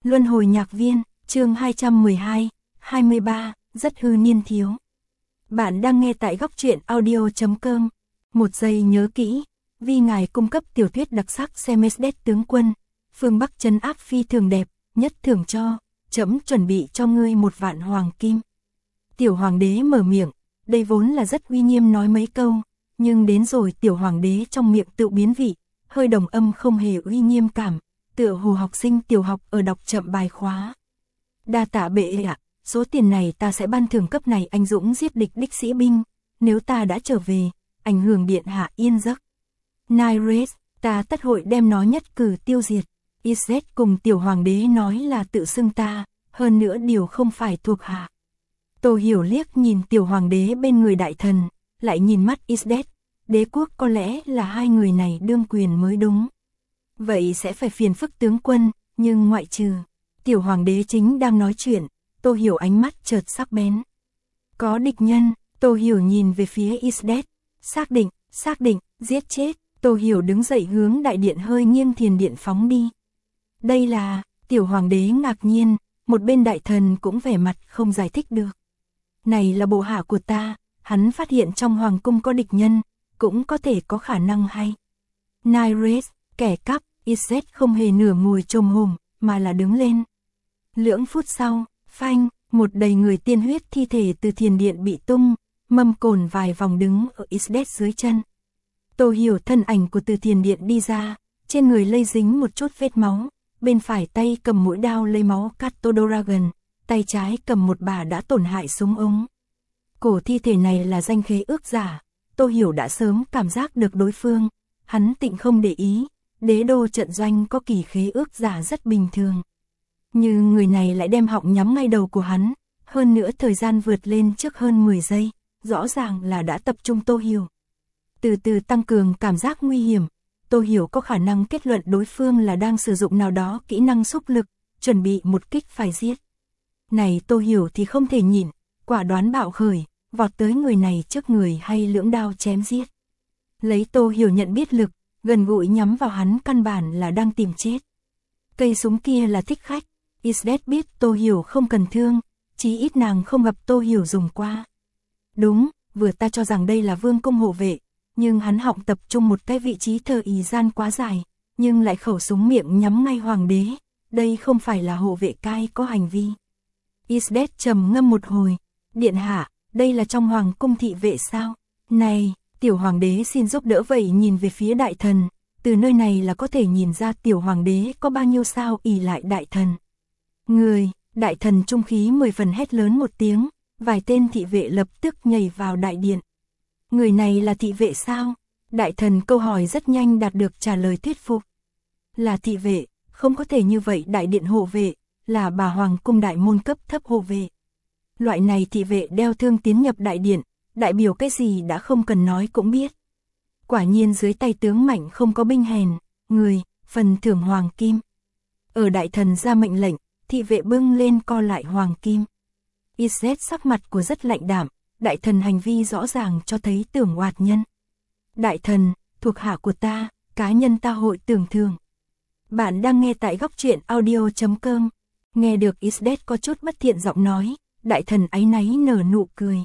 Luân hồi nhạc viên, chương 212, 23, rất hư niên thiếu. Bạn đang nghe tại góc truyện audio.com. Một giây nhớ kỹ, vì ngài cung cấp tiểu thuyết đặc sắc Semesdet tướng quân, phương Bắc trấn áp phi thường đẹp, nhất thưởng cho, trẫm chuẩn bị cho ngươi 1.000.000 hoàng kim. Tiểu hoàng đế mở miệng, đây vốn là rất uy nghiêm nói mấy câu, nhưng đến rồi tiểu hoàng đế trong miệng tự biến vị, hơi đồng âm không hề uy nghiêm cảm, tựa hồ học sinh tiểu học ở đọc chậm bài khóa. Đa tạ bệ hạ, số tiền này ta sẽ ban thưởng cấp này anh dũng giết địch đích sĩ binh, nếu ta đã trở về, ảnh hưởng điện hạ yên giấc. Nairese, ta tất hội đem nó nhất cử tiêu diệt. Iset cùng tiểu hoàng đế nói là tự xưng ta, hơn nữa điều không phải thuộc hạ. Tô Hiểu liếc nhìn tiểu hoàng đế bên người đại thần, lại nhìn mắt Iset, đế quốc có lẽ là hai người này đương quyền mới đúng. Vậy sẽ phải phiền phức tướng quân, nhưng ngoại trừ, tiểu hoàng đế chính đang nói chuyện, Tô Hiểu ánh mắt chợt sắc bén. Có địch nhân, Tô Hiểu nhìn về phía Iset, xác định, giết chết, Tô Hiểu đứng dậy hướng đại điện hơi nghiêng thiền điện phóng đi. Đây là, tiểu hoàng đế ngạc nhiên, một bên đại thần cũng vẻ mặt không giải thích được. Này là bộ hạ của ta, hắn phát hiện trong hoàng cung có địch nhân, cũng có thể có khả năng hay. Nairese, kẻ cắp, Iset không hề nửa ngồi chồm hổm, mà là đứng lên. Lưỡng phút sau, phanh, một đầy người tiên huyết thi thể từ thiền điện bị tung, mâm cồn vài vòng đứng ở Iset dưới chân. Tô Hiểu thân ảnh của từ thiền điện đi ra, trên người lây dính một chút vết máu, bên phải tay cầm mũi đao lấy máu Kato Dragon, tay trái cầm một bà đã tổn hại súng ống. Cổ thi thể này là danh khế ước giả, Tô Hiểu đã sớm cảm giác được đối phương, hắn tịnh không để ý, đế đô trận doanh có kỳ khế ước giả rất bình thường. Nhưng người này lại đem họng nhắm ngay đầu của hắn, hơn nữa thời gian vượt lên trước hơn 10 giây, rõ ràng là đã tập trung Tô Hiểu. Từ từ tăng cường cảm giác nguy hiểm, Tô Hiểu có khả năng kết luận đối phương là đang sử dụng nào đó kỹ năng xúc lực, chuẩn bị một kích phải giết. Này Tô Hiểu thì không thể nhịn, quả đoán bạo khởi, vọt tới người này trước người hay lưỡng đao chém giết. Lấy Tô Hiểu nhận biết lực, gần gũi nhắm vào hắn căn bản là đang tìm chết. Cây súng kia là thích khách, Iset biết Tô Hiểu không cần thương, chí ít nàng không gặp Tô Hiểu dùng qua. Đúng, vừa ta cho rằng đây là vương cung hộ vệ, nhưng hắn họng tập trung một cái vị trí thờ ý gian quá dài, nhưng lại khẩu súng miệng nhắm ngay hoàng đế, đây không phải là hộ vệ cai có hành vi. Iset trầm ngâm một hồi, điện hạ, đây là trong hoàng cung thị vệ sao? Này, tiểu hoàng đế xin giúp đỡ vậy nhìn về phía đại thần, từ nơi này là có thể nhìn ra tiểu hoàng đế có bao nhiêu sao ỷ lại đại thần. Người, đại thần trung khí 10 phần hét lớn một tiếng, vài tên thị vệ lập tức nhảy vào đại điện. Người này là thị vệ sao? Đại thần câu hỏi rất nhanh đạt được trả lời thuyết phục. Là thị vệ, không có thể như vậy đại điện hộ vệ, là bà hoàng cung đại môn cấp thấp hộ vệ. Loại này thị vệ đeo thương tiến nhập đại điện, đại biểu cái gì đã không cần nói cũng biết. Quả nhiên dưới tay tướng mạnh không có binh hèn, người, phần thưởng hoàng kim. Ở đại thần ra mệnh lệnh, thị vệ bưng lên co lại hoàng kim. Iset sắc mặt của rất lạnh đạm, đại thần hành vi rõ ràng cho thấy tưởng oạt nhân. Đại thần, thuộc hạ của ta, cá nhân ta hội tưởng thường. Bạn đang nghe tại góc truyện audio.com. Nghe được Iset có chút bất thiện giọng nói, đại thần áy náy nở nụ cười.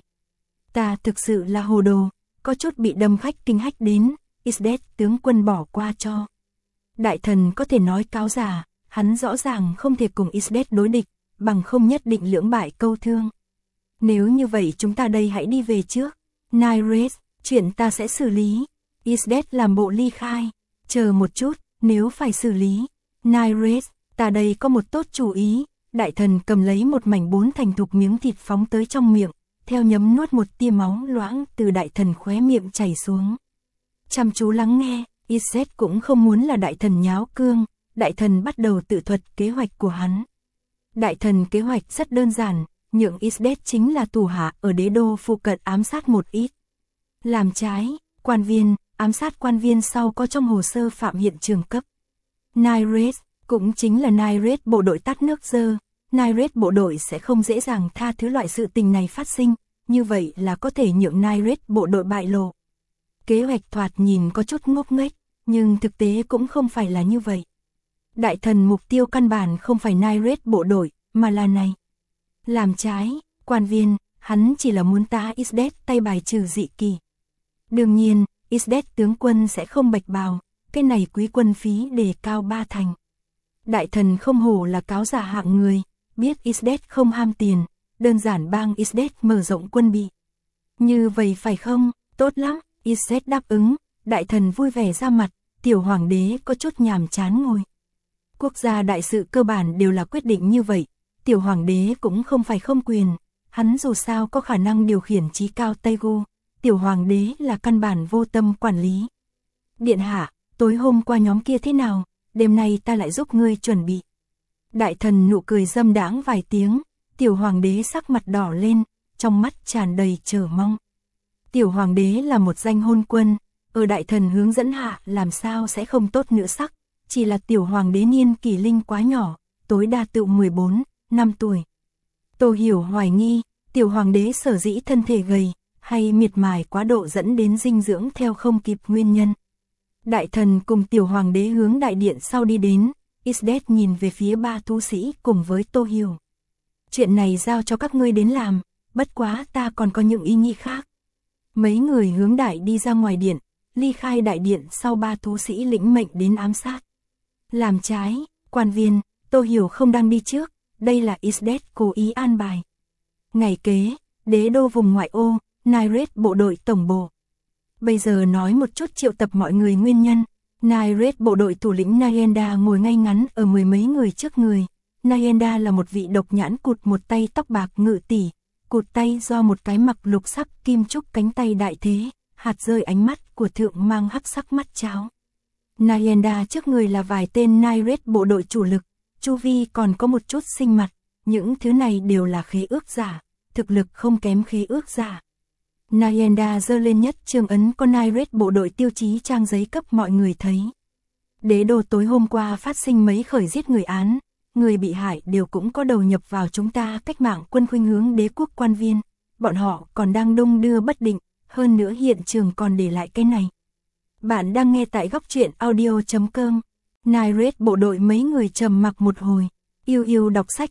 Ta thực sự là hồ đồ, có chút bị đâm khách kinh hách đến, Iset tướng quân bỏ qua cho. Đại thần có thể nói cáo giả, hắn rõ ràng không thể cùng Iset đối địch, bằng không nhất định lưỡng bại câu thương. Nếu như vậy chúng ta đây hãy đi về trước. Nairese, chuyện ta sẽ xử lý. Iset làm bộ ly khai. Chờ một chút, nếu phải xử lý. Nairese, ta đây có một tốt chủ ý. Đại thần cầm lấy một mảnh 4 thành thục miếng thịt phóng tới trong miệng, theo nhấm nuốt một tia máu loãng từ đại thần khóe miệng chảy xuống. Chăm chú lắng nghe, Iset cũng không muốn là đại thần nháo cương, đại thần bắt đầu tự thuật kế hoạch của hắn. Đại thần kế hoạch rất đơn giản, nhượng Iset chính là tù hạ ở đế đô phụ cận ám sát một ít. Làm trái, quan viên, ám sát quan viên sau có trong hồ sơ phạm hiện trường cấp. Nairese, cũng chính là Nairese bộ đội tát nước dơ, Nairese bộ đội sẽ không dễ dàng tha thứ loại sự tình này phát sinh, như vậy là có thể nhượng Nairese bộ đội bại lộ. Kế hoạch thoạt nhìn có chút ngốc nghếch, nhưng thực tế cũng không phải là như vậy. Đại thần mục tiêu căn bản không phải Nairet bộ đội, mà là này. Làm trái, quan viên, hắn chỉ là muốn ta Isdet tay bài trừ dị kỳ. Đương nhiên, Isdet tướng quân sẽ không bạch bào, cái này quý quân phí đề cao 3 thành. Đại thần không hổ là cáo giả hạng người, biết Isdet không ham tiền, đơn giản bang Isdet mở rộng quân bị. Như vậy phải không? Tốt lắm, Isdet đáp ứng, đại thần vui vẻ ra mặt, tiểu hoàng đế có chút nhàm chán ngồi. Quốc gia đại sự cơ bản đều là quyết định như vậy, tiểu hoàng đế cũng không phải không quyền, hắn dù sao có khả năng điều khiển trí cao Tây-gu, tiểu hoàng đế là căn bản vô tâm quản lý. Điện hạ, tối hôm qua nhóm kia thế nào, đêm nay ta lại giúp ngươi chuẩn bị. Đại thần nụ cười dâm đãng vài tiếng, tiểu hoàng đế sắc mặt đỏ lên, trong mắt tràn đầy chờ mong. Tiểu hoàng đế là một danh hôn quân, ở đại thần hướng dẫn hạ làm sao sẽ không tốt nữa sắc, chỉ là tiểu hoàng đế niên kỷ linh quá nhỏ, tối đa tự 14 năm tuổi. Tô Hiểu hoài nghi, tiểu hoàng đế sở dĩ thân thể gầy, hay miệt mài quá độ dẫn đến dinh dưỡng theo không kịp nguyên nhân. Đại thần cùng tiểu hoàng đế hướng đại điện sau đi đến, Isdet nhìn về phía 3 thú sĩ cùng với Tô Hiểu. Chuyện này giao cho các ngươi đến làm, bất quá ta còn có những ý nghĩ khác. Mấy người hướng đại đi ra ngoài điện, ly khai đại điện sau 3 thú sĩ lĩnh mệnh đến ám sát. Làm trái, quan viên, Tô Hiểu không đang đi trước, đây là Isdet cố ý an bài. Ngày kế, đế đô vùng ngoại ô, Nairet bộ đội tổng bộ. Bây giờ nói một chút triệu tập mọi người nguyên nhân. Nairet bộ đội thủ lĩnh Nayenda ngồi ngay ngắn ở 10 mấy người trước người. Nayenda là một vị độc nhãn cụt một tay tóc bạc ngự tỷ, cụt tay do một cái mặc lục sắc kim trúc cánh tay đại thế, hạt rơi ánh mắt của thượng mang hắc sắc mắt cháo. Nayenda trước người là vài tên Nairet bộ đội chủ lực, chu vi còn có một chút sinh mặt, những thứ này đều là khế ước giả, thực lực không kém khế ước giả. Nayenda giơ lên nhất trường ấn con Nairet bộ đội tiêu chí trang giấy cấp mọi người thấy. Đế đô tối hôm qua phát sinh mấy khởi giết người án, người bị hại đều cũng có đầu nhập vào chúng ta cách mạng quân khuynh hướng đế quốc quan viên, bọn họ còn đang đung đưa bất định, hơn nữa hiện trường còn để lại cái này. Bạn đang nghe tại góc truyện audio.com. Nairet bộ đội mấy người trầm mặc một hồi, yêu đọc sách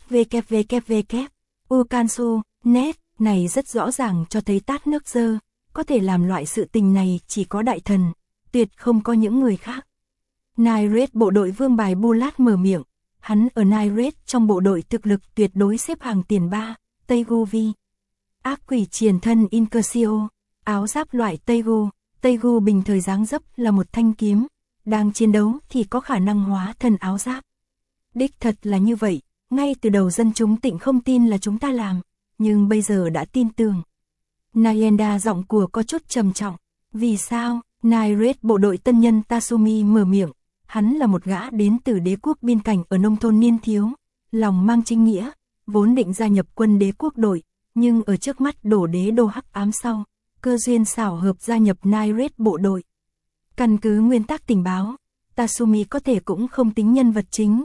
www. Ukansu.net này rất rõ ràng cho thấy tát nước dơ, có thể làm loại sự tình này chỉ có đại thần, tuyệt không có những người khác. Nairet bộ đội Vương Bài Bulat mở miệng, hắn ở Nairet trong bộ đội thực lực tuyệt đối xếp hàng tiền 3, Tây-gu vi. Ác quỷ triền thân Incursio, áo giáp loại Tây-gu bình thời dáng dấp là một thanh kiếm, đang chiến đấu thì có khả năng hóa thân áo giáp. Đích thật là như vậy, ngay từ đầu dân chúng Tịnh không tin là chúng ta làm, nhưng bây giờ đã tin tưởng. Nayenda giọng của có chút trầm trọng, vì sao? Nairet bộ đội tân nhân Tasumi mở miệng, hắn là một gã đến từ đế quốc biên cảnh ở nông thôn niên thiếu, lòng mang chính nghĩa, vốn định gia nhập quân đế quốc đội, nhưng ở trước mắt đổ đế đô hắc ám sau, cơ duyên xảo hợp gia nhập Nairet bộ đội. Căn cứ nguyên tắc tình báo, Tasumi có thể cũng không tính nhân vật chính,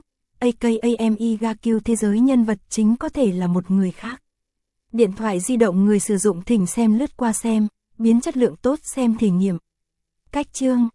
AKAMI Gakyu thế giới nhân vật chính có thể là một người khác. Điện thoại di động người sử dụng thỉnh xem lướt qua xem, biến chất lượng tốt xem thể nghiệm. Cách chương